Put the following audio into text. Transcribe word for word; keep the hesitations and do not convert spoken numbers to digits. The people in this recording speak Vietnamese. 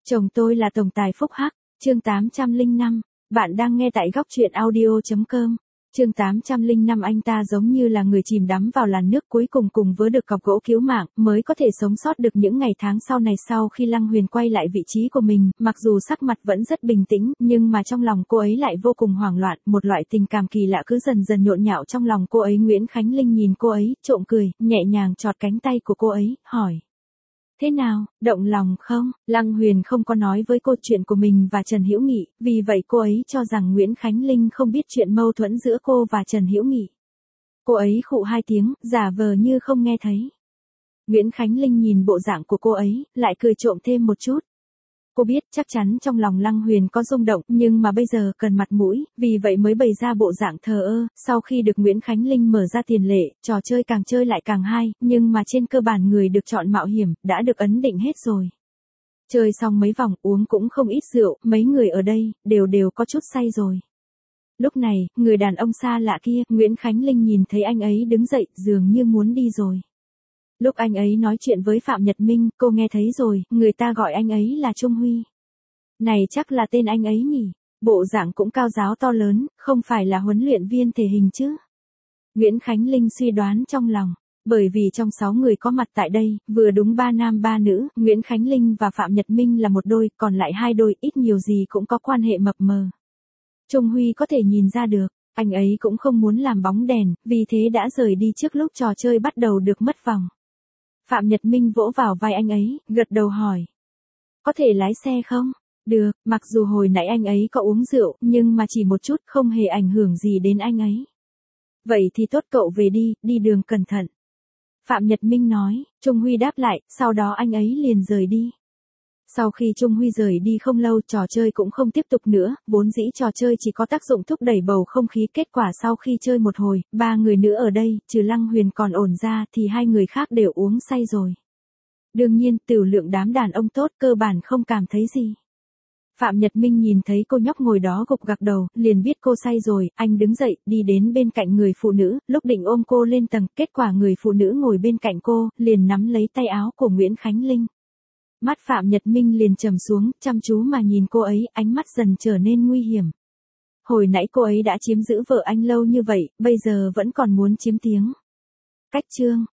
Chồng tôi là tổng tài phúc hắc, chương tám trăm lẻ năm, bạn đang nghe tại góc truyện audio.com. Chương tám trăm lẻ năm anh ta giống như là người chìm đắm vào làn nước cuối cùng cùng với được cọc gỗ cứu mạng, mới có thể sống sót được những ngày tháng sau này. Sau khi Lăng Huyền quay lại vị trí của mình, mặc dù sắc mặt vẫn rất bình tĩnh, nhưng mà trong lòng cô ấy lại vô cùng hoảng loạn, một loại tình cảm kỳ lạ cứ dần dần nhộn nhạo trong lòng cô ấy. Nguyễn Khánh Linh nhìn cô ấy, trộm cười, nhẹ nhàng chọt cánh tay của cô ấy, hỏi. Thế nào, động lòng không? Lăng Huyền không có nói với cô chuyện của mình và Trần Hữu Nghị, vì vậy cô ấy cho rằng Nguyễn Khánh Linh không biết chuyện mâu thuẫn giữa cô và Trần Hữu Nghị. Cô ấy khụ hai tiếng, giả vờ như không nghe thấy. Nguyễn Khánh Linh nhìn bộ dạng của cô ấy, lại cười trộm thêm một chút. Cô biết chắc chắn trong lòng Lăng Huyền có rung động, nhưng mà bây giờ cần mặt mũi, vì vậy mới bày ra bộ dạng thờ ơ. Sau khi được Nguyễn Khánh Linh mở ra tiền lệ, trò chơi càng chơi lại càng hay, nhưng mà trên cơ bản người được chọn mạo hiểm, đã được ấn định hết rồi. Chơi xong mấy vòng, uống cũng không ít rượu, mấy người ở đây, đều đều có chút say rồi. Lúc này, người đàn ông xa lạ kia, Nguyễn Khánh Linh nhìn thấy anh ấy đứng dậy, dường như muốn đi rồi. Lúc anh ấy nói chuyện với Phạm Nhật Minh, cô nghe thấy rồi, người ta gọi anh ấy là Trung Huy. Này chắc là tên anh ấy nhỉ, bộ dạng cũng cao giáo to lớn, không phải là huấn luyện viên thể hình chứ. Nguyễn Khánh Linh suy đoán trong lòng, bởi vì trong sáu người có mặt tại đây, vừa đúng ba nam ba nữ, Nguyễn Khánh Linh và Phạm Nhật Minh là một đôi, còn lại hai đôi ít nhiều gì cũng có quan hệ mập mờ. Trung Huy có thể nhìn ra được, anh ấy cũng không muốn làm bóng đèn, vì thế đã rời đi trước lúc trò chơi bắt đầu được mất vòng. Phạm Nhật Minh vỗ vào vai anh ấy, gật đầu hỏi. Có thể lái xe không? Được, mặc dù hồi nãy anh ấy có uống rượu, nhưng mà chỉ một chút, không hề ảnh hưởng gì đến anh ấy. Vậy thì tốt, cậu về đi, đi đường cẩn thận. Phạm Nhật Minh nói, Trung Huy đáp lại, sau đó anh ấy liền rời đi. Sau khi Trung Huy rời đi không lâu, trò chơi cũng không tiếp tục nữa, vốn dĩ trò chơi chỉ có tác dụng thúc đẩy bầu không khí. Kết quả sau khi chơi một hồi, ba người nữa ở đây, trừ Lăng Huyền còn ổn ra thì hai người khác đều uống say rồi. Đương nhiên, tiểu lượng đám đàn ông tốt cơ bản không cảm thấy gì. Phạm Nhật Minh nhìn thấy cô nhóc ngồi đó gục gặc đầu, liền biết cô say rồi, anh đứng dậy, đi đến bên cạnh người phụ nữ, lúc định ôm cô lên tầng, kết quả người phụ nữ ngồi bên cạnh cô, liền nắm lấy tay áo của Nguyễn Khánh Linh. Mắt Phạm Nhật Minh liền trầm xuống, chăm chú mà nhìn cô ấy, ánh mắt dần trở nên nguy hiểm. Hồi nãy cô ấy đã chiếm giữ vợ anh lâu như vậy, bây giờ vẫn còn muốn chiếm tiếng. Cách chương,